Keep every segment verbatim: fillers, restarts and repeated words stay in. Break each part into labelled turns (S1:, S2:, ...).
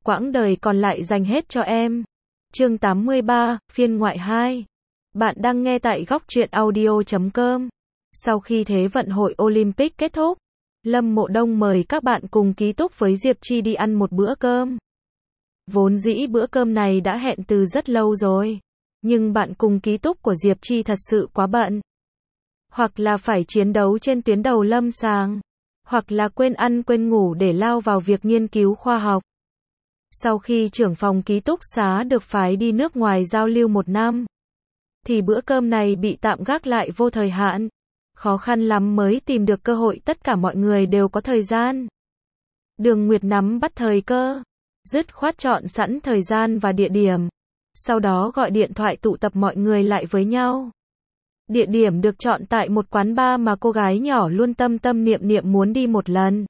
S1: quãng đời còn lại dành hết cho em. Chương tám mươi ba, phiên ngoại hai. Bạn đang nghe tại góc truyện audio chấm com. Sau khi Thế vận hội Olympic kết thúc, Lâm Mộ Đông mời các bạn cùng ký túc với Diệp Chi đi ăn một bữa cơm. Vốn dĩ bữa cơm này đã hẹn từ rất lâu rồi, nhưng bạn cùng ký túc của Diệp Chi thật sự quá bận. Hoặc là phải chiến đấu trên tuyến đầu lâm sàng, hoặc là quên ăn quên ngủ để lao vào việc nghiên cứu khoa học. Sau khi trưởng phòng ký túc xá được phái đi nước ngoài giao lưu một năm, thì bữa cơm này bị tạm gác lại vô thời hạn. Khó khăn lắm mới tìm được cơ hội, tất cả mọi người đều có thời gian. Đường Nguyệt nắm bắt thời cơ, dứt khoát chọn sẵn thời gian và địa điểm, sau đó gọi điện thoại tụ tập mọi người lại với nhau. Địa điểm được chọn tại một quán bar mà cô gái nhỏ luôn tâm tâm niệm niệm muốn đi một lần.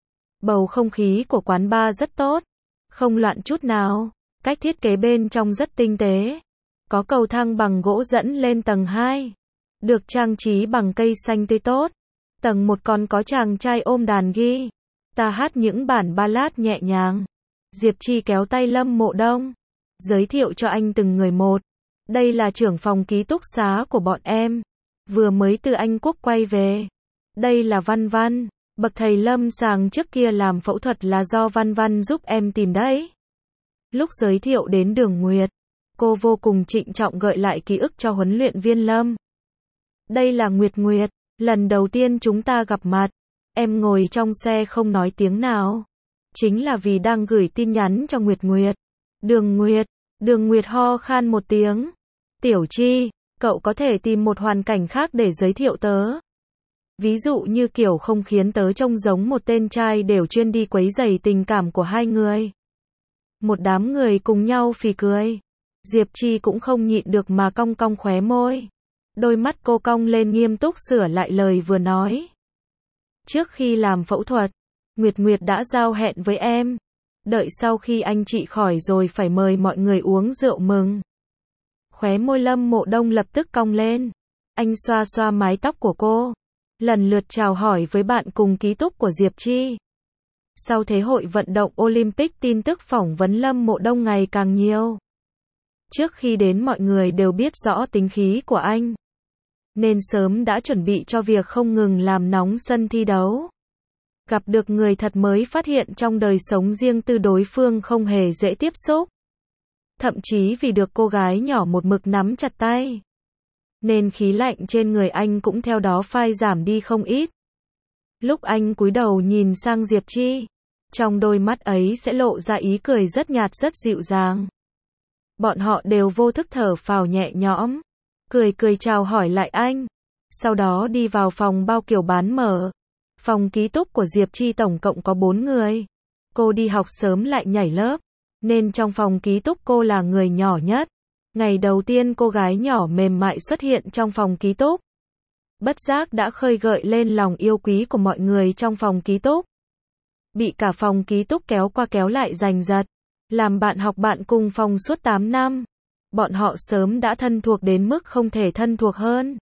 S1: Bầu không khí của quán bar rất tốt, không loạn chút nào, cách thiết kế bên trong rất tinh tế. Có cầu thang bằng gỗ dẫn lên tầng hai, được trang trí bằng cây xanh tươi tốt. Tầng một còn có chàng trai ôm đàn guitar hát những bản ballad nhẹ nhàng. Diệp Chi kéo tay Lâm Mộ Đông, giới thiệu cho anh từng người một. Đây là trưởng phòng ký túc xá của bọn em, vừa mới từ Anh Quốc quay về. Đây là Văn Văn, bậc thầy lâm sàng trước kia làm phẫu thuật là do Văn Văn giúp em tìm đấy. Lúc giới thiệu đến Đường Nguyệt, cô vô cùng trịnh trọng gợi lại ký ức cho huấn luyện viên Lâm. Đây là Nguyệt Nguyệt, lần đầu tiên chúng ta gặp mặt, em ngồi trong xe không nói tiếng nào. Chính là vì đang gửi tin nhắn cho Nguyệt Nguyệt. Đường Nguyệt, Đường Nguyệt ho khan một tiếng. Tiểu Chi, cậu có thể tìm một hoàn cảnh khác để giới thiệu tớ. Ví dụ như kiểu không khiến tớ trông giống một tên trai đều chuyên đi quấy rầy tình cảm của hai người. Một đám người cùng nhau phì cười. Diệp Chi cũng không nhịn được mà cong cong khóe môi. Đôi mắt cô cong lên nghiêm túc sửa lại lời vừa nói. Trước khi làm phẫu thuật, Nguyệt Nguyệt đã giao hẹn với em. Đợi sau khi anh trị khỏi rồi phải mời mọi người uống rượu mừng. Khóe môi Lâm Mộ Đông lập tức cong lên. Anh xoa xoa mái tóc của cô, lần lượt chào hỏi với bạn cùng ký túc của Diệp Chi. Sau thế hội vận động Olympic, tin tức phỏng vấn Lâm Mộ Đông ngày càng nhiều. Trước khi đến mọi người đều biết rõ tính khí của anh, nên sớm đã chuẩn bị cho việc không ngừng làm nóng sân thi đấu. Gặp được người thật mới phát hiện trong đời sống riêng tư đối phương không hề dễ tiếp xúc. Thậm chí vì được cô gái nhỏ một mực nắm chặt tay, nên khí lạnh trên người anh cũng theo đó phai giảm đi không ít. Lúc anh cúi đầu nhìn sang Diệp Chi, trong đôi mắt ấy sẽ lộ ra ý cười rất nhạt rất dịu dàng. Bọn họ đều vô thức thở phào nhẹ nhõm, cười cười chào hỏi lại anh. Sau đó đi vào phòng bao kiểu bán mở. Phòng ký túc của Diệp Chi tổng cộng có bốn người. Cô đi học sớm lại nhảy lớp, nên trong phòng ký túc cô là người nhỏ nhất. Ngày đầu tiên cô gái nhỏ mềm mại xuất hiện trong phòng ký túc, bất giác đã khơi gợi lên lòng yêu quý của mọi người trong phòng ký túc. Bị cả phòng ký túc kéo qua kéo lại giành giật, làm bạn học bạn cùng phòng suốt tám năm. Bọn họ sớm đã thân thuộc đến mức không thể thân thuộc hơn.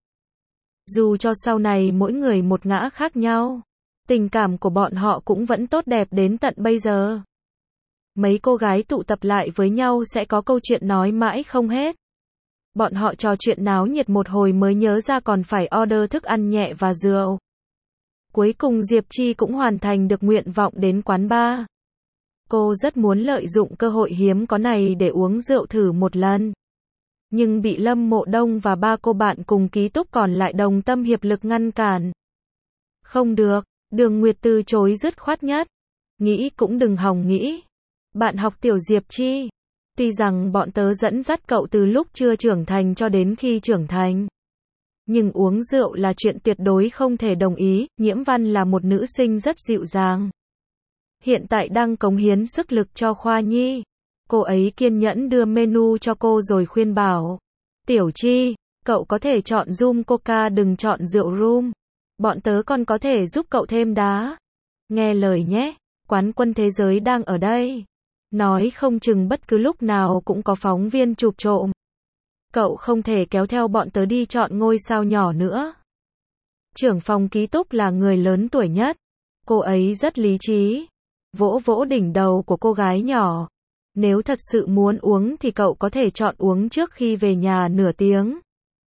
S1: Dù cho sau này mỗi người một ngã khác nhau, tình cảm của bọn họ cũng vẫn tốt đẹp đến tận bây giờ. Mấy cô gái tụ tập lại với nhau sẽ có câu chuyện nói mãi không hết. Bọn họ trò chuyện náo nhiệt một hồi mới nhớ ra còn phải order thức ăn nhẹ và rượu. Cuối cùng Diệp Chi cũng hoàn thành được nguyện vọng đến quán bar. Cô rất muốn lợi dụng cơ hội hiếm có này để uống rượu thử một lần. Nhưng bị Lâm Mộ Đông và ba cô bạn cùng ký túc còn lại đồng tâm hiệp lực ngăn cản. Không được, Đường Nguyệt từ chối dứt khoát nhất. Nghĩ cũng đừng hòng nghĩ. Bạn học tiểu Diệp Chi, tuy rằng bọn tớ dẫn dắt cậu từ lúc chưa trưởng thành cho đến khi trưởng thành, nhưng uống rượu là chuyện tuyệt đối không thể đồng ý. Nhiễm Văn là một nữ sinh rất dịu dàng, hiện tại đang cống hiến sức lực cho khoa nhi. Cô ấy kiên nhẫn đưa menu cho cô rồi khuyên bảo, Tiểu Chi, cậu có thể chọn rum coca đừng chọn rượu rum. Bọn tớ còn có thể giúp cậu thêm đá. Nghe lời nhé, quán quân thế giới đang ở đây. Nói không chừng bất cứ lúc nào cũng có phóng viên chụp trộm. Cậu không thể kéo theo bọn tớ đi chọn ngôi sao nhỏ nữa. Trưởng phòng ký túc là người lớn tuổi nhất. Cô ấy rất lý trí, vỗ vỗ đỉnh đầu của cô gái nhỏ. Nếu thật sự muốn uống thì cậu có thể chọn uống trước khi về nhà nửa tiếng.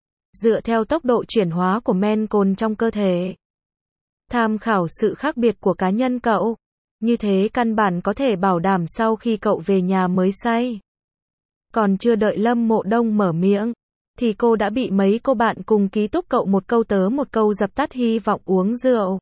S1: Dựa theo tốc độ chuyển hóa của men cồn trong cơ thể. Tham khảo sự khác biệt của cá nhân cậu. Như thế căn bản có thể bảo đảm sau khi cậu về nhà mới say. Còn chưa đợi Lâm Mộ Đông mở miệng, thì cô đã bị mấy cô bạn cùng ký túc cậu một câu tớ một câu dập tắt hy vọng uống rượu.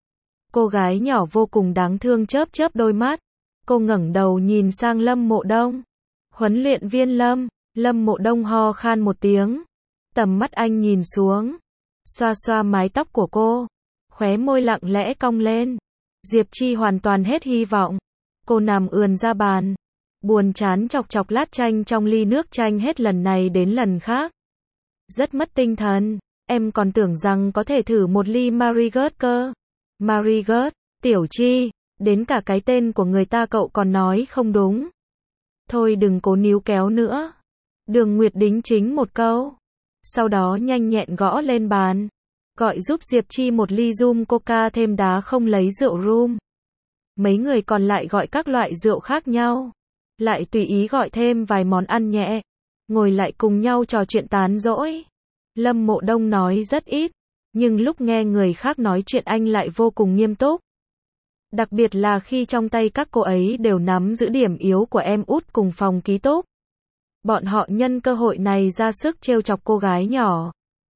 S1: Cô gái nhỏ vô cùng đáng thương chớp chớp đôi mắt. Cô ngẩng đầu nhìn sang Lâm Mộ Đông. Huấn luyện viên Lâm. Lâm Mộ Đông ho khan một tiếng. Tầm mắt anh nhìn xuống. Xoa xoa mái tóc của cô. Khóe môi lặng lẽ cong lên. Diệp Chi hoàn toàn hết hy vọng. Cô nằm ườn ra bàn. Buồn chán chọc chọc lát chanh trong ly nước chanh hết lần này đến lần khác. Rất mất tinh thần. Em còn tưởng rằng có thể thử một ly Marigot cơ. Marigot, Tiểu Chi. Đến cả cái tên của người ta cậu còn nói không đúng. Thôi đừng cố níu kéo nữa. Đường Nguyệt đính chính một câu. Sau đó nhanh nhẹn gõ lên bàn. Gọi giúp Diệp Chi một ly rum coca thêm đá không lấy rượu rum. Mấy người còn lại gọi các loại rượu khác nhau. Lại tùy ý gọi thêm vài món ăn nhẹ. Ngồi lại cùng nhau trò chuyện tán dỗi. Lâm Mộ Đông nói rất ít. Nhưng lúc nghe người khác nói chuyện anh lại vô cùng nghiêm túc. Đặc biệt là khi trong tay các cô ấy đều nắm giữ điểm yếu của em út cùng phòng ký túc. Bọn họ nhân cơ hội này ra sức trêu chọc cô gái nhỏ.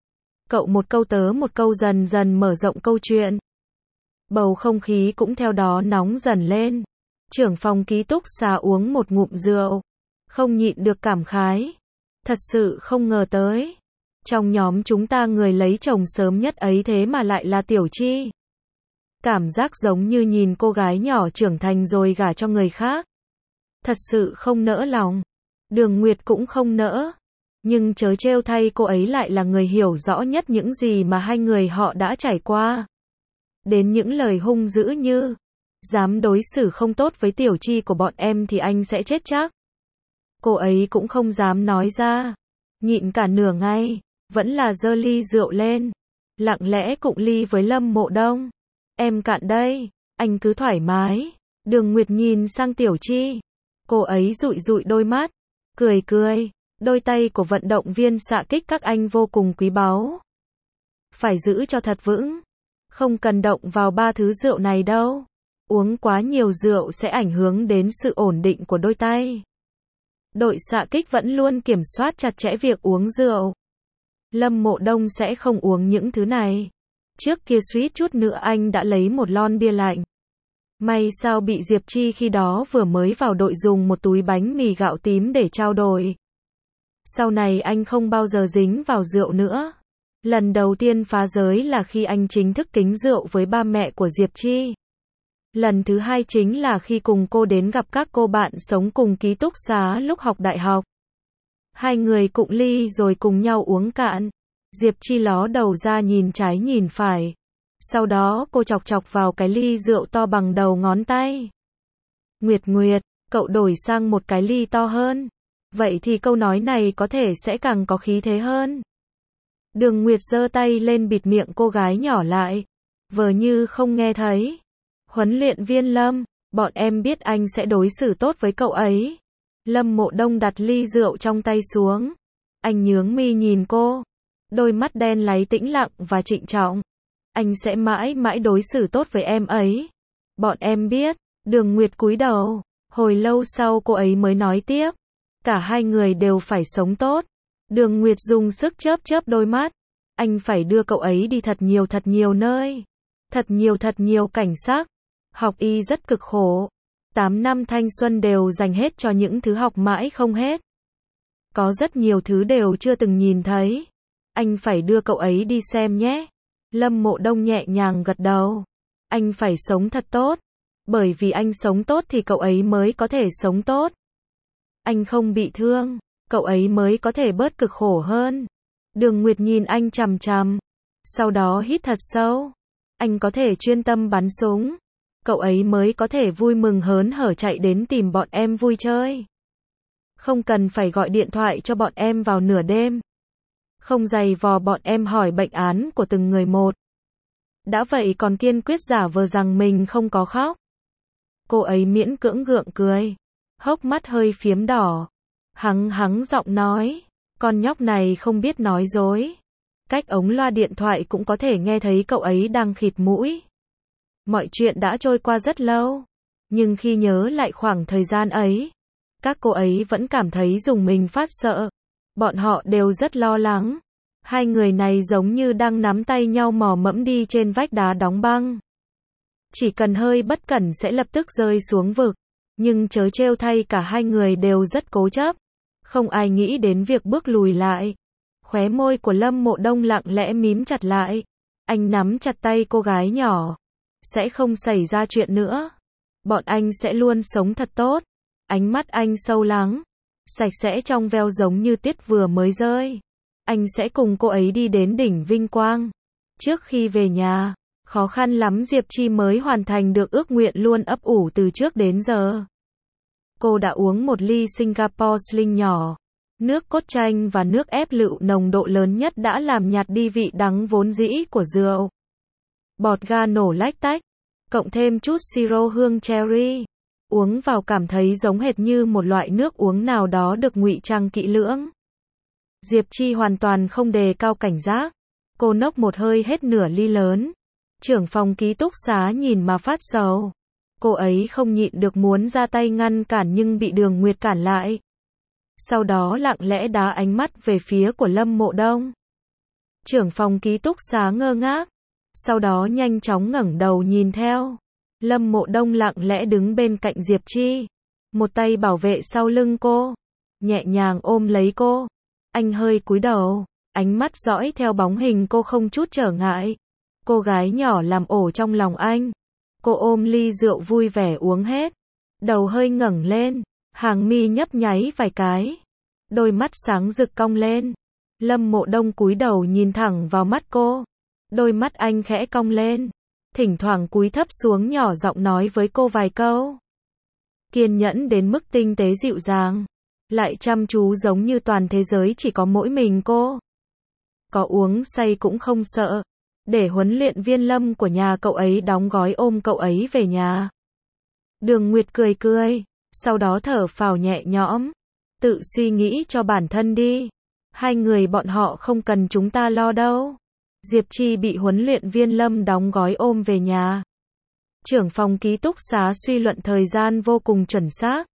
S1: Cậu một câu tớ một câu dần dần mở rộng câu chuyện. Bầu không khí cũng theo đó nóng dần lên. Trưởng phòng ký túc xá uống một ngụm rượu. Không nhịn được cảm khái. Thật sự không ngờ tới. Trong nhóm chúng ta người lấy chồng sớm nhất ấy thế mà lại là Tiểu Chi. Cảm giác giống như nhìn cô gái nhỏ trưởng thành rồi gả cho người khác. Thật sự không nỡ lòng. Đường Nguyệt cũng không nỡ. Nhưng chớ trêu thay cô ấy lại là người hiểu rõ nhất những gì mà hai người họ đã trải qua. Đến những lời hung dữ như, dám đối xử không tốt với Tiểu Chi của bọn em thì anh sẽ chết chắc. Cô ấy cũng không dám nói ra. Nhịn cả nửa ngày, vẫn là giơ ly rượu lên. Lặng lẽ cụng ly với Lâm Mộ Đông. Em cạn đây, anh cứ thoải mái. Đường Nguyệt nhìn sang Tiểu Chi. Cô ấy dụi dụi đôi mắt, cười cười. Đôi tay của vận động viên xạ kích các anh vô cùng quý báu. Phải giữ cho thật vững. Không cần động vào ba thứ rượu này đâu. Uống quá nhiều rượu sẽ ảnh hưởng đến sự ổn định của đôi tay. Đội xạ kích vẫn luôn kiểm soát chặt chẽ việc uống rượu. Lâm Mộ Đông sẽ không uống những thứ này. Trước kia suýt chút nữa anh đã lấy một lon bia lạnh. May sao bị Diệp Chi khi đó vừa mới vào đội dùng một túi bánh mì gạo tím để trao đổi. Sau này anh không bao giờ dính vào rượu nữa. Lần đầu tiên phá giới là khi anh chính thức kính rượu với ba mẹ của Diệp Chi. Lần thứ hai chính là khi cùng cô đến gặp các cô bạn sống cùng ký túc xá lúc học đại học. Hai người cụng ly rồi cùng nhau uống cạn. Diệp Chi ló đầu ra nhìn trái nhìn phải. Sau đó cô chọc chọc vào cái ly rượu to bằng đầu ngón tay. Nguyệt Nguyệt, cậu đổi sang một cái ly to hơn. Vậy thì câu nói này có thể sẽ càng có khí thế hơn. Đường Nguyệt giơ tay lên bịt miệng cô gái nhỏ lại. Vờ như không nghe thấy. Huấn luyện viên Lâm, bọn em biết anh sẽ đối xử tốt với cậu ấy. Lâm Mộ Đông đặt ly rượu trong tay xuống. Anh nhướng mi nhìn cô. Đôi mắt đen láy tĩnh lặng và trịnh trọng. Anh sẽ mãi mãi đối xử tốt với em ấy. Bọn em biết. Đường Nguyệt cúi đầu. Hồi lâu sau cô ấy mới nói tiếp. Cả hai người đều phải sống tốt. Đường Nguyệt dùng sức chớp chớp đôi mắt. Anh phải đưa cậu ấy đi thật nhiều thật nhiều nơi. Thật nhiều thật nhiều cảnh sắc. Học y rất cực khổ. Tám năm thanh xuân đều dành hết cho những thứ học mãi không hết. Có rất nhiều thứ đều chưa từng nhìn thấy. Anh phải đưa cậu ấy đi xem nhé. Lâm Mộ Đông nhẹ nhàng gật đầu. Anh phải sống thật tốt. Bởi vì anh sống tốt thì cậu ấy mới có thể sống tốt. Anh không bị thương, cậu ấy mới có thể bớt cực khổ hơn. Đường Nguyệt nhìn anh chằm chằm. Sau đó hít thật sâu. Anh có thể chuyên tâm bắn súng. Cậu ấy mới có thể vui mừng hớn hở chạy đến tìm bọn em vui chơi. Không cần phải gọi điện thoại cho bọn em vào nửa đêm. Không giày vò bọn em hỏi bệnh án của từng người một. Đã vậy còn kiên quyết giả vờ rằng mình không có khóc. Cô ấy miễn cưỡng gượng cười. hốc mắt hơi phiếm đỏ. Hắng hắng giọng nói, con nhóc này không biết nói dối. Cách ống loa điện thoại cũng có thể nghe thấy cậu ấy đang khịt mũi. Mọi chuyện đã trôi qua rất lâu, nhưng khi nhớ lại khoảng thời gian ấy, các cô ấy vẫn cảm thấy rùng mình phát sợ. Bọn họ đều rất lo lắng. Hai người này giống như đang nắm tay nhau mò mẫm đi trên vách đá đóng băng. Chỉ cần hơi bất cẩn sẽ lập tức rơi xuống vực. Nhưng trớ trêu thay cả hai người đều rất cố chấp. Không ai nghĩ đến việc bước lùi lại. Khóe môi của Lâm Mộ Đông lặng lẽ mím chặt lại. Anh nắm chặt tay cô gái nhỏ. Sẽ không xảy ra chuyện nữa. Bọn anh sẽ luôn sống thật tốt. Ánh mắt anh sâu lắng, sạch sẽ trong veo giống như tuyết vừa mới rơi. Anh sẽ cùng cô ấy đi đến đỉnh vinh quang. Trước khi về nhà, khó khăn lắm Diệp Chi mới hoàn thành được ước nguyện luôn ấp ủ từ trước đến giờ. Cô đã uống một ly Singapore Sling nhỏ. Nước cốt chanh và nước ép lựu nồng độ lớn nhất đã làm nhạt đi vị đắng vốn dĩ của rượu. Bọt ga nổ lách tách, cộng thêm chút siro hương cherry. Uống vào cảm thấy giống hệt như một loại nước uống nào đó được ngụy trang kỹ lưỡng. Diệp Chi hoàn toàn không đề cao cảnh giác. Cô nốc một hơi hết nửa ly lớn. Trưởng phòng ký túc xá nhìn mà phát sầu. Cô ấy không nhịn được muốn ra tay ngăn cản nhưng bị Đường Nguyệt cản lại. Sau đó lặng lẽ đá ánh mắt về phía của Lâm Mộ Đông. Trưởng phòng ký túc xá ngơ ngác. Sau đó nhanh chóng ngẩng đầu nhìn theo. Lâm Mộ Đông lặng lẽ đứng bên cạnh Diệp Chi. Một tay bảo vệ sau lưng cô. Nhẹ nhàng ôm lấy cô. Anh hơi cúi đầu. Ánh mắt dõi theo bóng hình cô không chút trở ngại. Cô gái nhỏ làm ổ trong lòng anh. Cô ôm ly rượu vui vẻ uống hết. Đầu hơi ngẩng lên. Hàng mi nhấp nháy vài cái. Đôi mắt sáng rực cong lên. Lâm Mộ Đông cúi đầu nhìn thẳng vào mắt cô. Đôi mắt anh khẽ cong lên. Thỉnh thoảng cúi thấp xuống nhỏ giọng nói với cô vài câu. Kiên nhẫn đến mức tinh tế dịu dàng. Lại chăm chú giống như toàn thế giới chỉ có mỗi mình cô. Có uống say cũng không sợ. Để huấn luyện viên Lâm của nhà cậu ấy đóng gói ôm cậu ấy về nhà. Đường Nguyệt cười cười. Sau đó thở phào nhẹ nhõm. Tự suy nghĩ cho bản thân đi. Hai người bọn họ không cần chúng ta lo đâu. Diệp Chi bị huấn luyện viên Lâm đóng gói ôm về nhà. Trưởng phòng ký túc xá suy luận thời gian vô cùng chuẩn xác.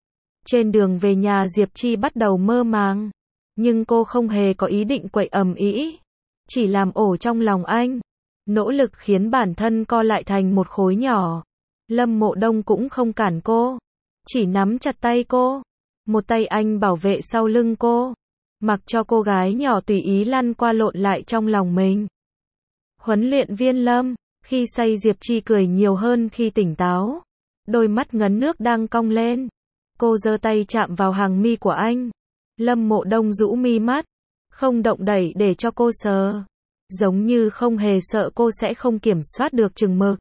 S1: Trên đường về nhà Diệp Chi bắt đầu mơ màng. Nhưng cô không hề có ý định quậy ầm ĩ. Chỉ làm ổ trong lòng anh. Nỗ lực khiến bản thân co lại thành một khối nhỏ. Lâm Mộ Đông cũng không cản cô. Chỉ nắm chặt tay cô. Một tay anh bảo vệ sau lưng cô. Mặc cho cô gái nhỏ tùy ý lăn qua lộn lại trong lòng mình. Huấn luyện viên Lâm, khi say Diệp Chi cười nhiều hơn khi tỉnh táo. Đôi mắt ngấn nước đang cong lên. Cô giơ tay chạm vào hàng mi của anh. Lâm Mộ Đông rũ mi mắt, không động đẩy để cho cô sờ. Giống như không hề sợ cô sẽ không kiểm soát được chừng mực.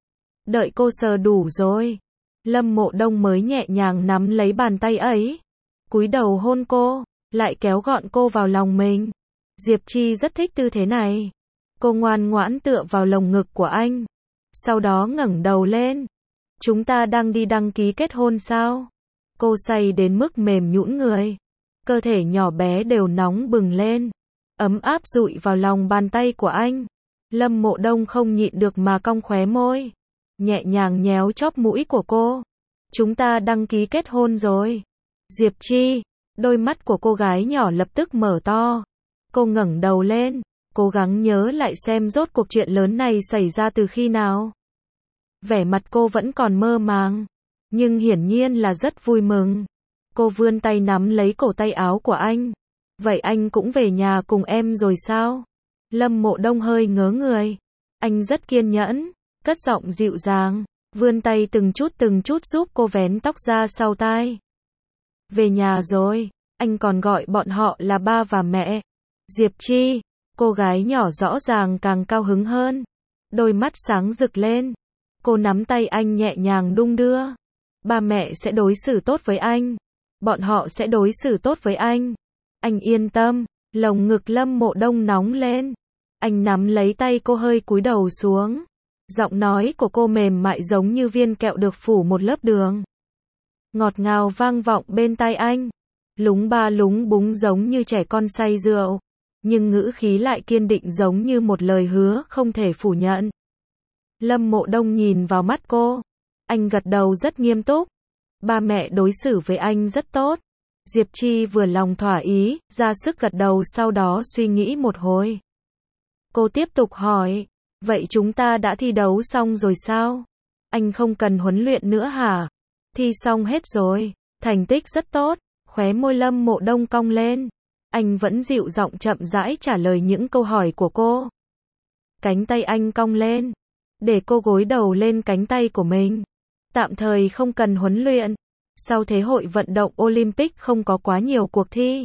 S1: Đợi cô sờ đủ rồi. Lâm Mộ Đông mới nhẹ nhàng nắm lấy bàn tay ấy. Cúi đầu hôn cô. Lại kéo gọn cô vào lòng mình. Diệp Chi rất thích tư thế này. Cô ngoan ngoãn tựa vào lồng ngực của anh. Sau đó ngẩng đầu lên. Chúng ta đang đi đăng ký kết hôn sao? Cô say đến mức mềm nhũn người. Cơ thể nhỏ bé đều nóng bừng lên. Ấm áp dụi vào lòng bàn tay của anh. Lâm Mộ Đông không nhịn được mà cong khóe môi. Nhẹ nhàng nhéo chóp mũi của cô. Chúng ta đăng ký kết hôn rồi. Diệp Chi. Đôi mắt của cô gái nhỏ lập tức mở to. Cô ngẩng đầu lên, cố gắng nhớ lại xem rốt cuộc chuyện lớn này xảy ra từ khi nào. Vẻ mặt cô vẫn còn mơ màng, nhưng hiển nhiên là rất vui mừng. Cô vươn tay nắm lấy cổ tay áo của anh. Vậy anh cũng về nhà cùng em rồi sao? Lâm Mộ Đông hơi ngớ người. Anh rất kiên nhẫn, cất giọng dịu dàng, vươn tay từng chút từng chút giúp cô vén tóc ra sau tai. Về nhà rồi, anh còn gọi bọn họ là ba và mẹ. Diệp Chi, cô gái nhỏ rõ ràng càng cao hứng hơn. Đôi mắt sáng rực lên. Cô nắm tay anh nhẹ nhàng đung đưa. Ba mẹ sẽ đối xử tốt với anh. Bọn họ sẽ đối xử tốt với anh. Anh yên tâm. Lồng ngực Lâm Mộ Đông nóng lên. Anh nắm lấy tay cô hơi cúi đầu xuống. Giọng nói của cô mềm mại giống như viên kẹo được phủ một lớp đường. ngọt ngào vang vọng bên tai anh. Lúng ba lúng búng giống như trẻ con say rượu, nhưng ngữ khí lại kiên định giống như một lời hứa không thể phủ nhận. Lâm Mộ Đông nhìn vào mắt cô. Anh gật đầu rất nghiêm túc. Ba mẹ đối xử với anh rất tốt. Diệp Chi vừa lòng thỏa ý, ra sức gật đầu, sau đó suy nghĩ một hồi. Cô tiếp tục hỏi, vậy chúng ta đã thi đấu xong rồi sao? Anh không cần huấn luyện nữa hả? Thi xong hết rồi, thành tích rất tốt. Khóe môi Lâm Mộ Đông cong lên. Anh vẫn dịu giọng chậm rãi trả lời những câu hỏi của cô. Cánh tay anh cong lên, để cô gối đầu lên cánh tay của mình. Tạm thời không cần huấn luyện. Sau Thế hội vận động Olympic không có quá nhiều cuộc thi.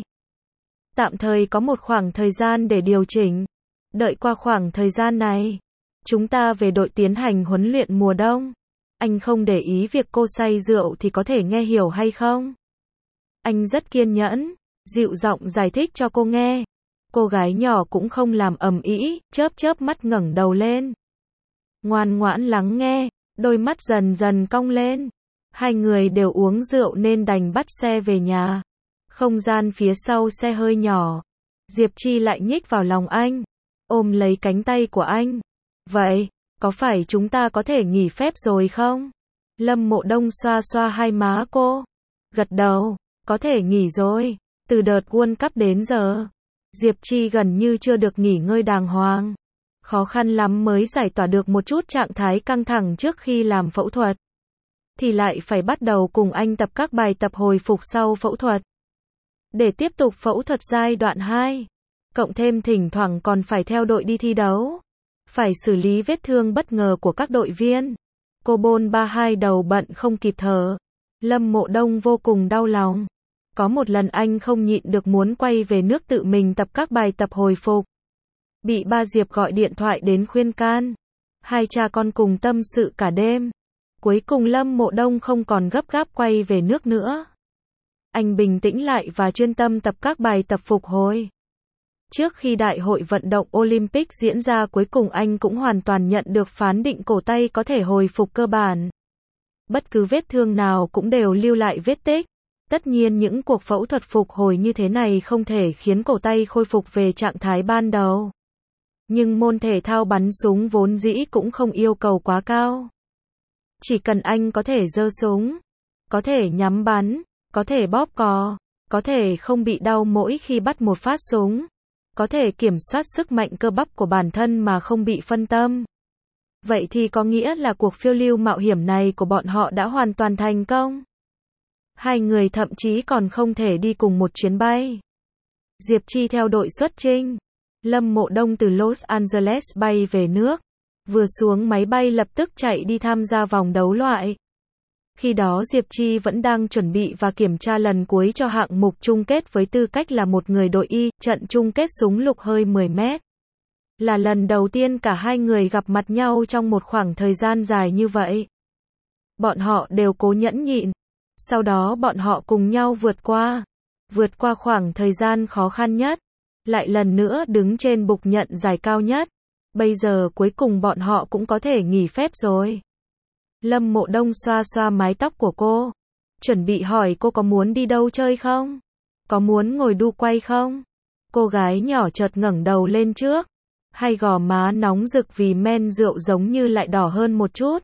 S1: Tạm thời có một khoảng thời gian để điều chỉnh. Đợi qua khoảng thời gian này, chúng ta về đội tiến hành huấn luyện mùa đông. Anh không để ý việc cô say rượu thì có thể nghe hiểu hay không? Anh rất kiên nhẫn, dịu giọng giải thích cho cô nghe. Cô gái nhỏ cũng không làm ầm ĩ, chớp chớp mắt ngẩng đầu lên. Ngoan ngoãn lắng nghe, đôi mắt dần dần cong lên. Hai người đều uống rượu nên đành bắt xe về nhà. Không gian phía sau xe hơi nhỏ. Diệp Chi lại nhích vào lòng anh, ôm lấy cánh tay của anh. Vậy, có phải chúng ta có thể nghỉ phép rồi không? Lâm Mộ Đông xoa xoa hai má cô. Gật đầu, có thể nghỉ rồi. Từ đợt World Cup đến giờ, Diệp Chi gần như chưa được nghỉ ngơi đàng hoàng. Khó khăn lắm mới giải tỏa được một chút trạng thái căng thẳng trước khi làm phẫu thuật. Thì lại phải bắt đầu cùng anh tập các bài tập hồi phục sau phẫu thuật. Để tiếp tục phẫu thuật giai đoạn hai. Cộng thêm thỉnh thoảng còn phải theo đội đi thi đấu. Phải xử lý vết thương bất ngờ của các đội viên. Cô bôn ba hai đầu bận không kịp thở. Lâm Mộ Đông vô cùng đau lòng. Có một lần anh không nhịn được muốn quay về nước tự mình tập các bài tập hồi phục. Bị ba Diệp gọi điện thoại đến khuyên can. Hai cha con cùng tâm sự cả đêm. Cuối cùng Lâm Mộ Đông không còn gấp gáp quay về nước nữa. Anh bình tĩnh lại và chuyên tâm tập các bài tập phục hồi. Trước khi đại hội vận động Olympic diễn ra, cuối cùng anh cũng hoàn toàn nhận được phán định cổ tay có thể hồi phục cơ bản. Bất cứ vết thương nào cũng đều lưu lại vết tích. Tất nhiên những cuộc phẫu thuật phục hồi như thế này không thể khiến cổ tay khôi phục về trạng thái ban đầu. Nhưng môn thể thao bắn súng vốn dĩ cũng không yêu cầu quá cao. Chỉ cần anh có thể giơ súng, có thể nhắm bắn, có thể bóp cò, có thể không bị đau mỗi khi bắt một phát súng, có thể kiểm soát sức mạnh cơ bắp của bản thân mà không bị phân tâm. Vậy thì có nghĩa là cuộc phiêu lưu mạo hiểm này của bọn họ đã hoàn toàn thành công. Hai người thậm chí còn không thể đi cùng một chuyến bay. Diệp Chi theo đội xuất chinh. Lâm Mộ Đông từ Los Angeles bay về nước. Vừa xuống máy bay lập tức chạy đi tham gia vòng đấu loại. Khi đó Diệp Chi vẫn đang chuẩn bị và kiểm tra lần cuối cho hạng mục chung kết với tư cách là một người đội Y, trận chung kết súng lục hơi mười mét. Là lần đầu tiên cả hai người gặp mặt nhau trong một khoảng thời gian dài như vậy. Bọn họ đều cố nhẫn nhịn. Sau đó bọn họ cùng nhau vượt qua. Vượt qua khoảng thời gian khó khăn nhất. Lại lần nữa đứng trên bục nhận giải cao nhất. Bây giờ cuối cùng bọn họ cũng có thể nghỉ phép rồi. Lâm Mộ Đông xoa xoa mái tóc của cô. Chuẩn bị hỏi cô có muốn đi đâu chơi không? Có muốn ngồi đu quay không? Cô gái nhỏ chợt ngẩng đầu lên trước. Hai gò má nóng rực vì men rượu giống như lại đỏ hơn một chút.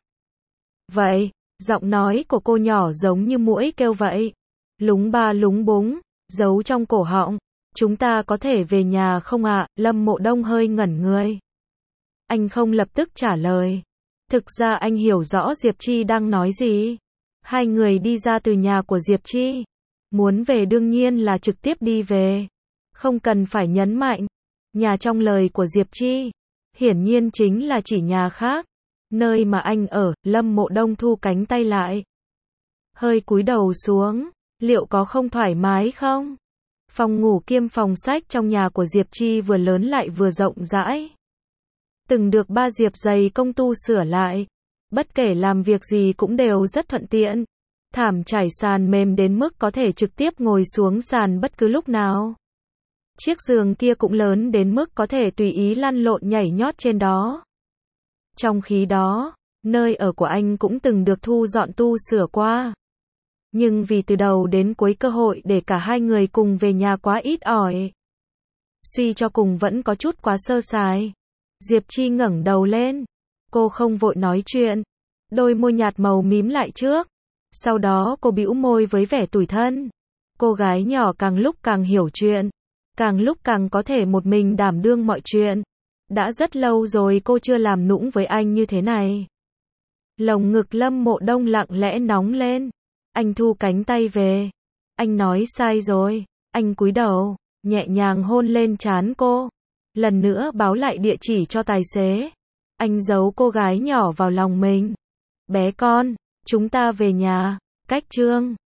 S1: Vậy, giọng nói của cô nhỏ giống như muỗi kêu vậy. Lúng ba lúng búng, giấu trong cổ họng. Chúng ta có thể về nhà không ạ? Lâm Mộ Đông hơi ngẩn người. Anh không lập tức trả lời. Thực ra anh hiểu rõ Diệp Chi đang nói gì. Hai người đi ra từ nhà của Diệp Chi. Muốn về đương nhiên là trực tiếp đi về. Không cần phải nhấn mạnh. Nhà trong lời của Diệp Chi, hiển nhiên chính là chỉ nhà khác. Nơi mà anh ở. Lâm Mộ Đông thu cánh tay lại. Hơi cúi đầu xuống. Liệu có không thoải mái không? Phòng ngủ kiêm phòng sách trong nhà của Diệp Chi vừa lớn lại vừa rộng rãi. Từng được ba Diệp dày công tu sửa lại. Bất kể làm việc gì cũng đều rất thuận tiện. Thảm trải sàn mềm đến mức có thể trực tiếp ngồi xuống sàn bất cứ lúc nào. Chiếc giường kia cũng lớn đến mức có thể tùy ý lăn lộn nhảy nhót trên đó. Trong khi đó, nơi ở của anh cũng từng được thu dọn tu sửa qua. Nhưng vì từ đầu đến cuối cơ hội để cả hai người cùng về nhà quá ít ỏi. Suy cho cùng vẫn có chút quá sơ sài. Diệp Chi ngẩng đầu lên. Cô không vội nói chuyện. Đôi môi nhạt màu mím lại trước. Sau đó cô bĩu môi với vẻ tủi thân. Cô gái nhỏ càng lúc càng hiểu chuyện. Càng lúc càng có thể một mình đảm đương mọi chuyện. Đã rất lâu rồi cô chưa làm nũng với anh như thế này. Lồng ngực Lâm Mộ Đông lặng lẽ nóng lên. Anh thu cánh tay về. Anh nói sai rồi. Anh cúi đầu, nhẹ nhàng hôn lên trán cô. Lần nữa báo lại địa chỉ cho tài xế. Anh giấu cô gái nhỏ vào lòng mình. Bé con, chúng ta về nhà. Cách Trương